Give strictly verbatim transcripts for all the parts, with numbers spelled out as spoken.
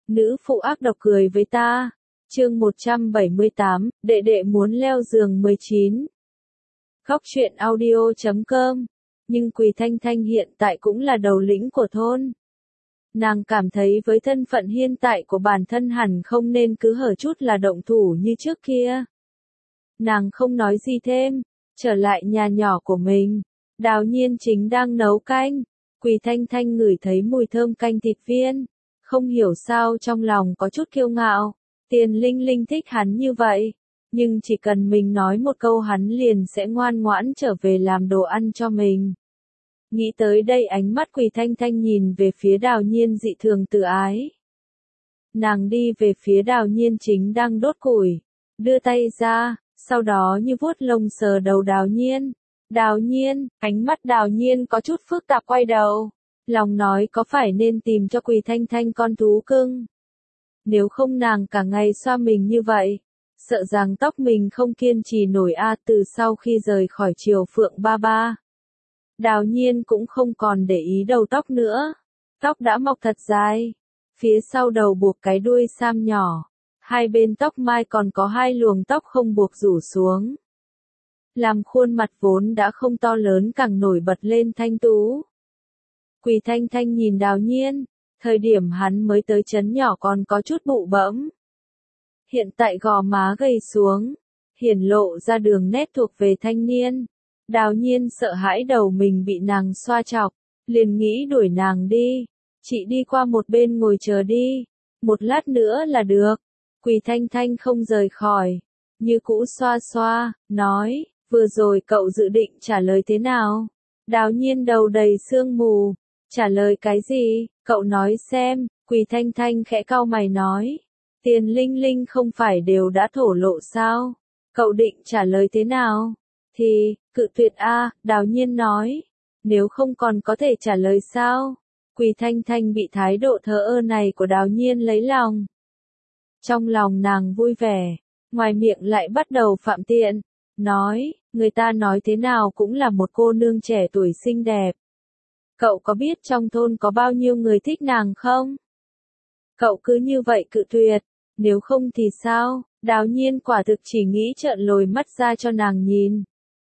Nữ phụ ác độc cười với ta. Chương một trăm bảy mươi tám, đệ đệ muốn leo giường mười chín. Góc truyện audio chấm com. Nhưng Quỳ Thanh Thanh hiện tại cũng là đầu lĩnh của thôn. Nàng cảm thấy với thân phận hiện tại của bản thân hẳn không nên cứ hở chút là động thủ như trước kia. Nàng không nói gì thêm, trở lại nhà nhỏ của mình. Đào Nhiên chính đang nấu canh. Quỳ Thanh Thanh ngửi thấy mùi thơm canh thịt viên. Không hiểu sao trong lòng có chút kiêu ngạo. Tiền Linh Linh thích hắn như vậy. Nhưng chỉ cần mình nói một câu hắn liền sẽ ngoan ngoãn trở về làm đồ ăn cho mình. Nghĩ tới đây ánh mắt Quỳ Thanh Thanh nhìn về phía Đào Nhiên dị thường tự ái. Nàng đi về phía Đào Nhiên chính đang đốt củi. Đưa tay ra, sau đó như vuốt lông sờ đầu Đào Nhiên. Đào Nhiên, ánh mắt Đào Nhiên có chút phức tạp quay đầu. Lòng nói có phải nên tìm cho Quỳ Thanh Thanh con thú cưng. Nếu không nàng cả ngày xoa mình như vậy, sợ rằng tóc mình không kiên trì nổi a. Từ sau khi rời khỏi Triều Phượng ba ba, Đào Nhiên cũng không còn để ý đầu tóc nữa. Tóc đã mọc thật dài, phía sau đầu buộc cái đuôi sam nhỏ, hai bên tóc mai còn có hai luồng tóc không buộc rủ xuống. Làm khuôn mặt vốn đã không to lớn càng nổi bật lên thanh tú. Quỳ Thanh Thanh nhìn Đào Nhiên, thời điểm hắn mới tới trấn nhỏ còn có chút bụ bẫm. Hiện tại gò má gầy xuống, hiển lộ ra đường nét thuộc về thanh niên. Đào Nhiên sợ hãi đầu mình bị nàng xoa chọc, liền nghĩ đuổi nàng đi. Chị đi qua một bên ngồi chờ đi, một lát nữa là được. Quỳ Thanh Thanh không rời khỏi, như cũ xoa xoa, nói, vừa rồi cậu dự định trả lời thế nào? Đào Nhiên đầu đầy sương mù, trả lời cái gì, cậu nói xem. Quỳ Thanh Thanh khẽ cau mày nói, Tiền Linh Linh không phải đều đã thổ lộ sao? Cậu định trả lời thế nào? Thì, cự tuyệt a. Đào Nhiên nói, nếu không còn có thể trả lời sao? Quỳ Thanh Thanh bị thái độ thờ ơ này của Đào Nhiên lấy lòng. Trong lòng nàng vui vẻ, ngoài miệng lại bắt đầu phạm tiện, nói, người ta nói thế nào cũng là một cô nương trẻ tuổi xinh đẹp. Cậu có biết trong thôn có bao nhiêu người thích nàng không? Cậu cứ như vậy cự tuyệt, nếu không thì sao? Đào Nhiên quả thực chỉ nghĩ trợn lồi mắt ra cho nàng nhìn.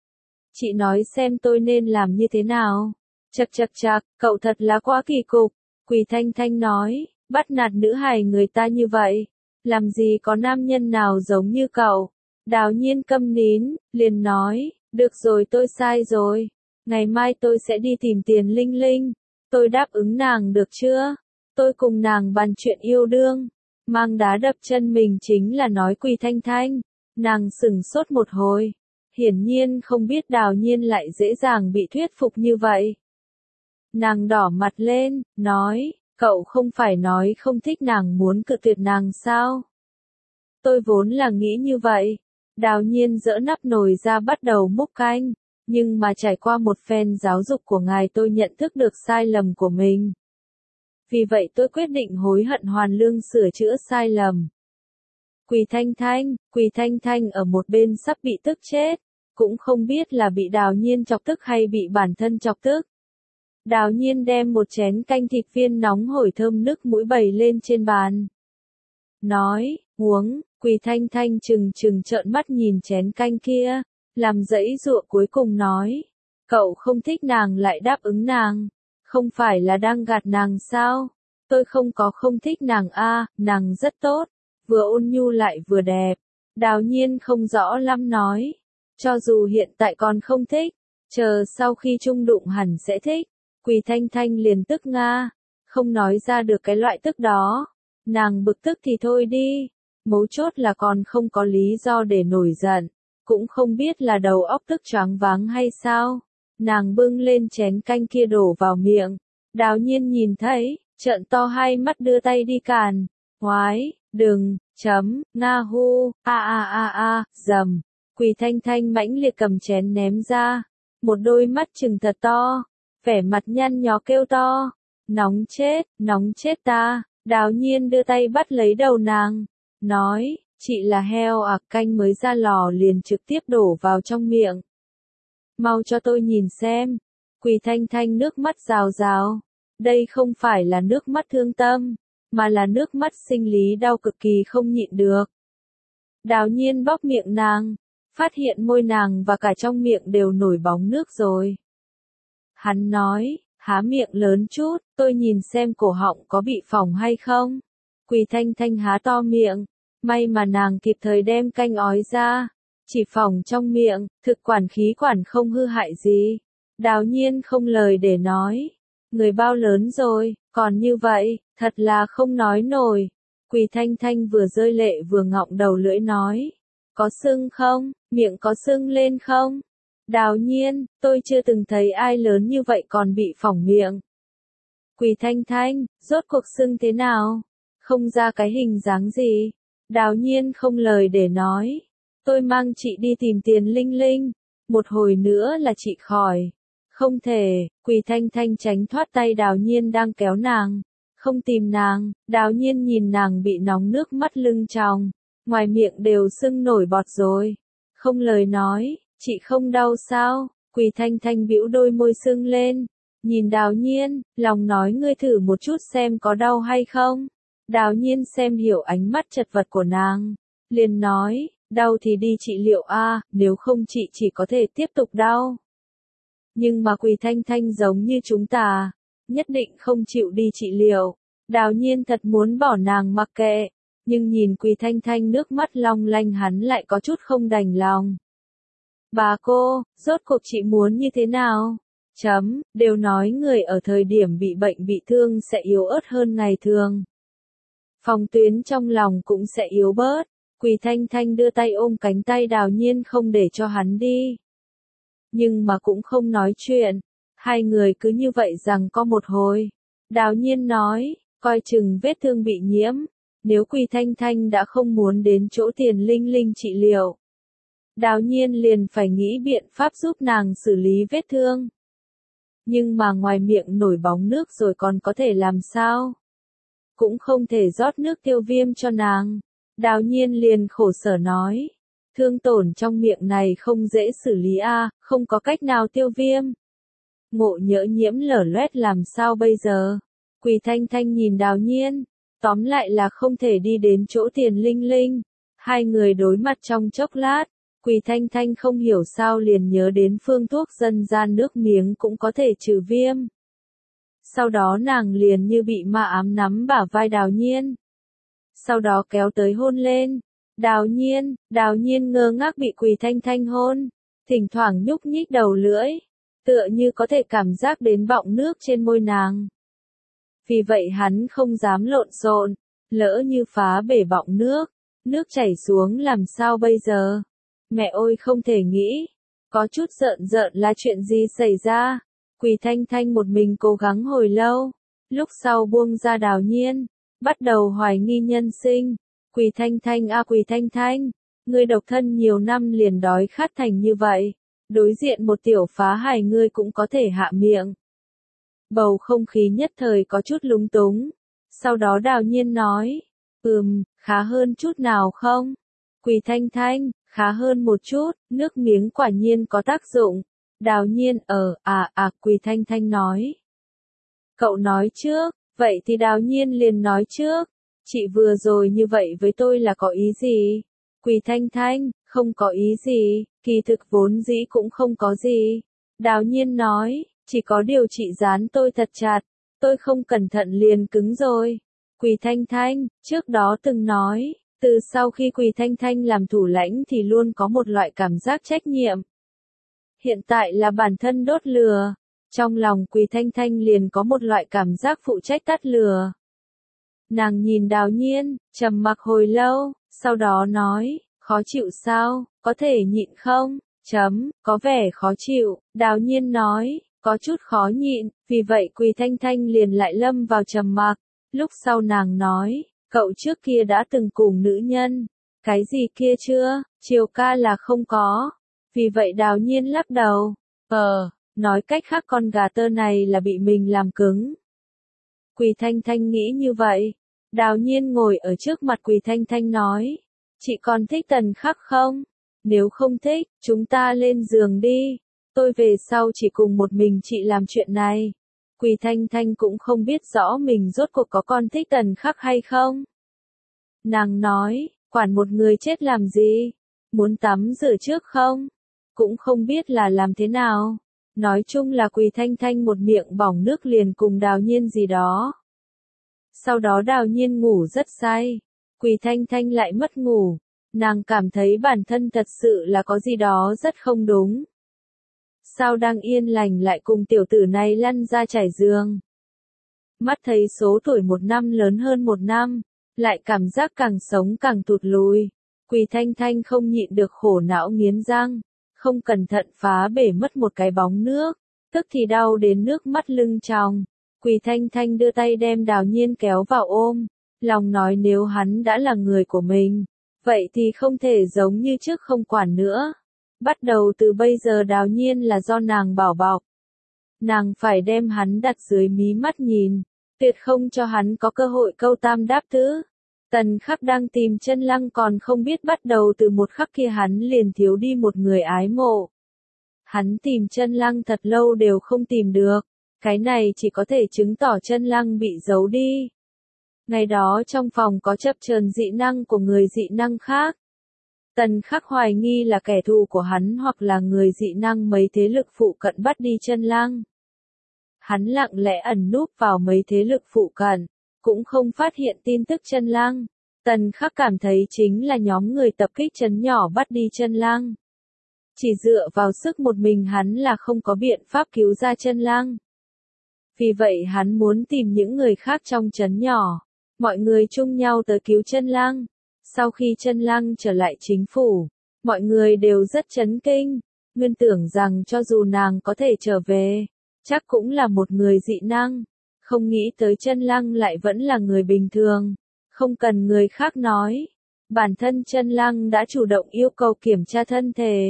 Chị nói xem tôi nên làm như thế nào? Chậc chậc chậc, cậu thật là quá kỳ cục. Quỳ Thanh Thanh nói, bắt nạt nữ hài người ta như vậy, làm gì có nam nhân nào giống như cậu. Đào Nhiên câm nín, liền nói, được rồi tôi sai rồi. Ngày mai tôi sẽ đi tìm Tiền Linh Linh. Tôi đáp ứng nàng được chưa? Tôi cùng nàng bàn chuyện yêu đương. Mang đá đập chân mình chính là nói Quỳ Thanh Thanh. Nàng sửng sốt một hồi. Hiển nhiên không biết Đào Nhiên lại dễ dàng bị thuyết phục như vậy. Nàng đỏ mặt lên, nói, cậu không phải nói không thích nàng muốn cự tuyệt nàng sao? Tôi vốn là nghĩ như vậy. Đào Nhiên dỡ nắp nồi ra bắt đầu múc canh. Nhưng mà trải qua một phen giáo dục của ngài tôi nhận thức được sai lầm của mình. Vì vậy tôi quyết định hối hận hoàn lương sửa chữa sai lầm. Quỳ Thanh Thanh, Quỳ Thanh Thanh ở một bên sắp bị tức chết, cũng không biết là bị Đào Nhiên chọc tức hay bị bản thân chọc tức. Đào Nhiên đem một chén canh thịt viên nóng hổi thơm nức mũi bày lên trên bàn. Nói, uống. Quỳ Thanh Thanh trừng trừng trợn mắt nhìn chén canh kia, làm dãy dụa cuối cùng nói, cậu không thích nàng lại đáp ứng nàng, không phải là đang gạt nàng sao? Tôi không có không thích nàng a, nàng rất tốt, vừa ôn nhu lại vừa đẹp. Đào Nhiên không rõ lắm nói, cho dù hiện tại còn không thích, chờ sau khi chung đụng hẳn sẽ thích. Quỳ Thanh Thanh liền tức nga, không nói ra được cái loại tức đó. Nàng bực tức thì thôi đi, mấu chốt là còn không có lý do để nổi giận, cũng không biết là đầu óc tức choáng váng hay sao. Nàng bưng lên chén canh kia đổ vào miệng. Đào Nhiên nhìn thấy, trợn to hai mắt đưa tay đi càn. Ngoái, đừng, chấm, nga hu, a a a a, dầm. Quỳ Thanh Thanh mãnh liệt cầm chén ném ra. Một đôi mắt trừng thật to, vẻ mặt nhăn nhó kêu to. Nóng chết, nóng chết ta. Đào Nhiên đưa tay bắt lấy đầu nàng, nói, chị là heo à, canh mới ra lò liền trực tiếp đổ vào trong miệng. Mau cho tôi nhìn xem. Quỳ Thanh Thanh nước mắt rào rào. Đây không phải là nước mắt thương tâm, mà là nước mắt sinh lý đau cực kỳ không nhịn được. Đào Nhiên bóp miệng nàng, phát hiện môi nàng và cả trong miệng đều nổi bóng nước rồi. Hắn nói, há miệng lớn chút, tôi nhìn xem cổ họng có bị phỏng hay không. Quỳ Thanh Thanh há to miệng, may mà nàng kịp thời đem canh ói ra, chỉ phỏng trong miệng, thực quản khí quản không hư hại gì. Đào Nhiên không lời để nói, người bao lớn rồi, còn như vậy, thật là không nói nổi. Quỳ Thanh Thanh vừa rơi lệ vừa ngọng đầu lưỡi nói, có sưng không, miệng có sưng lên không? Đào Nhiên, tôi chưa từng thấy ai lớn như vậy còn bị phỏng miệng. Quỳ Thanh Thanh, rốt cuộc sưng thế nào? Không ra cái hình dáng gì? Đào Nhiên không lời để nói, tôi mang chị đi tìm Tiền Linh Linh, một hồi nữa là chị khỏi. Không thể, Quỳ Thanh Thanh tránh thoát tay Đào Nhiên đang kéo nàng, không tìm nàng. Đào Nhiên nhìn nàng bị nóng nước mắt lưng tròng, ngoài miệng đều sưng nổi bọt rồi, không lời nói. Chị không đau sao? Quỳ Thanh Thanh bĩu đôi môi sưng lên, nhìn Đào Nhiên, lòng nói ngươi thử một chút xem có đau hay không. Đào Nhiên xem hiểu ánh mắt chật vật của nàng, liền nói, đau thì đi trị liệu a, nếu không chị chỉ có thể tiếp tục đau. Nhưng mà Quỳ Thanh Thanh giống như chúng ta, nhất định không chịu đi trị liệu. Đào Nhiên thật muốn bỏ nàng mặc kệ, nhưng nhìn Quỳ Thanh Thanh nước mắt long lanh hắn lại có chút không đành lòng. Bà cô, rốt cuộc chị muốn như thế nào? Chấm, đều nói người ở thời điểm bị bệnh bị thương sẽ yếu ớt hơn ngày thường. Phòng tuyến trong lòng cũng sẽ yếu bớt. Quỳ Thanh Thanh đưa tay ôm cánh tay Đào Nhiên không để cho hắn đi. Nhưng mà cũng không nói chuyện. Hai người cứ như vậy rằng có một hồi. Đào Nhiên nói, coi chừng vết thương bị nhiễm. Nếu Quỳ Thanh Thanh đã không muốn đến chỗ Tiền Linh Linh trị liệu, Đào Nhiên liền phải nghĩ biện pháp giúp nàng xử lý vết thương. Nhưng mà ngoài miệng nổi bóng nước rồi còn có thể làm sao? Cũng không thể rót nước tiêu viêm cho nàng. Đào Nhiên liền khổ sở nói, thương tổn trong miệng này không dễ xử lý a, à, không có cách nào tiêu viêm. Ngộ nhỡ nhiễm lở loét làm sao bây giờ? Quỳ Thanh Thanh nhìn Đào Nhiên, tóm lại là không thể đi đến chỗ Tiền Linh Linh. Hai người đối mặt trong chốc lát. Quỳ Thanh Thanh không hiểu sao liền nhớ đến phương thuốc dân gian nước miếng cũng có thể trừ viêm. Sau đó nàng liền như bị ma ám nắm bả vai Đào Nhiên. Sau đó kéo tới hôn lên. Đào Nhiên, Đào Nhiên ngơ ngác bị Quỳ Thanh Thanh hôn, thỉnh thoảng nhúc nhích đầu lưỡi, tựa như có thể cảm giác đến bọng nước trên môi nàng. Vì vậy hắn không dám lộn xộn, lỡ như phá bể bọng nước, nước chảy xuống làm sao bây giờ? Mẹ ơi không thể nghĩ, có chút rợn rợn là chuyện gì xảy ra. Quỳ Thanh Thanh một mình cố gắng hồi lâu, lúc sau buông ra Đào Nhiên, bắt đầu hoài nghi nhân sinh. Quỳ Thanh Thanh a à, Quỳ Thanh Thanh, ngươi độc thân nhiều năm liền đói khát thành như vậy, đối diện một tiểu phá hài ngươi cũng có thể hạ miệng. Bầu không khí nhất thời có chút lúng túng, sau đó Đào Nhiên nói, ừm, khá hơn chút nào không? Quỳ Thanh Thanh, khá hơn một chút, nước miếng quả nhiên có tác dụng. Đào Nhiên ở, à à, Quỳ Thanh Thanh nói. Cậu nói trước, vậy thì Đào Nhiên liền nói trước. Chị vừa rồi như vậy với tôi là có ý gì? Quỳ Thanh Thanh, không có ý gì, kỳ thực vốn dĩ cũng không có gì. Đào Nhiên nói, chỉ có điều chị dán tôi thật chặt, tôi không cẩn thận liền cứng rồi. Quỳ Thanh Thanh, trước đó từng nói. Từ sau khi Quỳ Thanh Thanh làm thủ lãnh thì luôn có một loại cảm giác trách nhiệm. Hiện tại là bản thân đốt lửa. Trong lòng Quỳ Thanh Thanh liền có một loại cảm giác phụ trách tắt lửa. Nàng nhìn Đào Nhiên, trầm mặc hồi lâu, sau đó nói, khó chịu sao, có thể nhịn không? Chấm, có vẻ khó chịu. Đào Nhiên nói, có chút khó nhịn, vì vậy Quỳ Thanh Thanh liền lại lâm vào trầm mặc. Lúc sau nàng nói, cậu trước kia đã từng cùng nữ nhân. Cái gì kia chưa? Chiều ca là không có. Vì vậy Đào Nhiên lắc đầu. Ờ, nói cách khác con gà tơ này là bị mình làm cứng. Quỳ Thanh Thanh nghĩ như vậy. Đào Nhiên ngồi ở trước mặt Quỳ Thanh Thanh nói. Chị còn thích Tần Khắc không? Nếu không thích, chúng ta lên giường đi. Tôi về sau chỉ cùng một mình chị làm chuyện này. Quỳ Thanh Thanh cũng không biết rõ mình rốt cuộc có con thích Tần Khắc hay không. Nàng nói, quản một người chết làm gì? Muốn tắm rửa trước không? Cũng không biết là làm thế nào. Nói chung là Quỳ Thanh Thanh một miệng bỏng nước liền cùng Đào Nhiên gì đó. Sau đó Đào Nhiên ngủ rất say. Quỳ Thanh Thanh lại mất ngủ. Nàng cảm thấy bản thân thật sự là có gì đó rất không đúng. Sao đang yên lành lại cùng tiểu tử này lăn ra trải giường. Mắt thấy số tuổi một năm lớn hơn một năm, lại cảm giác càng sống càng tụt lùi. Quỳ Thanh Thanh không nhịn được khổ não nghiến răng, không cẩn thận phá bể mất một cái bóng nước, tức thì đau đến nước mắt lưng tròng. Quỳ Thanh Thanh đưa tay đem Đào Nhiên kéo vào ôm, lòng nói nếu hắn đã là người của mình, vậy thì không thể giống như trước không quản nữa. Bắt đầu từ bây giờ Đào Nhiên là do nàng bảo bọc. Nàng phải đem hắn đặt dưới mí mắt nhìn, tuyệt không cho hắn có cơ hội câu tam đáp tứ. Tần Khắc đang tìm Chân Lăng còn không biết bắt đầu từ một khắc kia hắn liền thiếu đi một người ái mộ. Hắn tìm Chân Lăng thật lâu đều không tìm được, cái này chỉ có thể chứng tỏ Chân Lăng bị giấu đi. Ngày đó trong phòng có chập chờn dị năng của người dị năng khác. Tần Khắc hoài nghi là kẻ thù của hắn hoặc là người dị năng mấy thế lực phụ cận bắt đi Chân Lăng. Hắn lặng lẽ ẩn núp vào mấy thế lực phụ cận, cũng không phát hiện tin tức Chân Lăng. Tần Khắc cảm thấy chính là nhóm người tập kích trấn nhỏ bắt đi Chân Lăng. Chỉ dựa vào sức một mình hắn là không có biện pháp cứu ra Chân Lăng. Vì vậy hắn muốn tìm những người khác trong trấn nhỏ, mọi người chung nhau tới cứu Chân Lăng. Sau khi Chân Lăng trở lại chính phủ, mọi người đều rất chấn kinh, nguyên tưởng rằng cho dù nàng có thể trở về, chắc cũng là một người dị năng, không nghĩ tới Chân Lăng lại vẫn là người bình thường, không cần người khác nói. Bản thân Chân Lăng đã chủ động yêu cầu kiểm tra thân thể.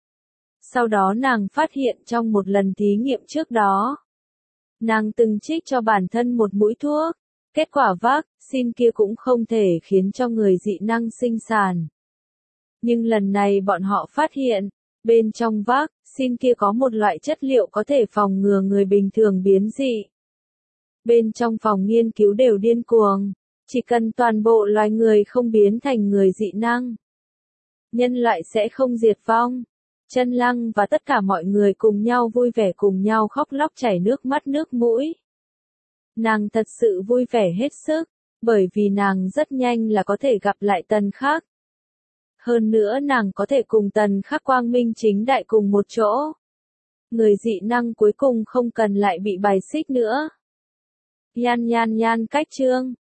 Sau đó nàng phát hiện trong một lần thí nghiệm trước đó, nàng từng trích cho bản thân một mũi thuốc. Kết quả vaccine kia cũng không thể khiến cho người dị năng sinh sản. Nhưng lần này bọn họ phát hiện, bên trong vaccine kia có một loại chất liệu có thể phòng ngừa người bình thường biến dị. Bên trong phòng nghiên cứu đều điên cuồng, chỉ cần toàn bộ loài người không biến thành người dị năng, nhân loại sẽ không diệt vong. Chân Lăng và tất cả mọi người cùng nhau vui vẻ cùng nhau khóc lóc chảy nước mắt nước mũi. Nàng thật sự vui vẻ hết sức, bởi vì nàng rất nhanh là có thể gặp lại Tần Khắc. Hơn nữa nàng có thể cùng Tần Khắc quang minh chính đại cùng một chỗ. Người dị năng cuối cùng không cần lại bị bài xích nữa. Nhan nhan nhan cách chương.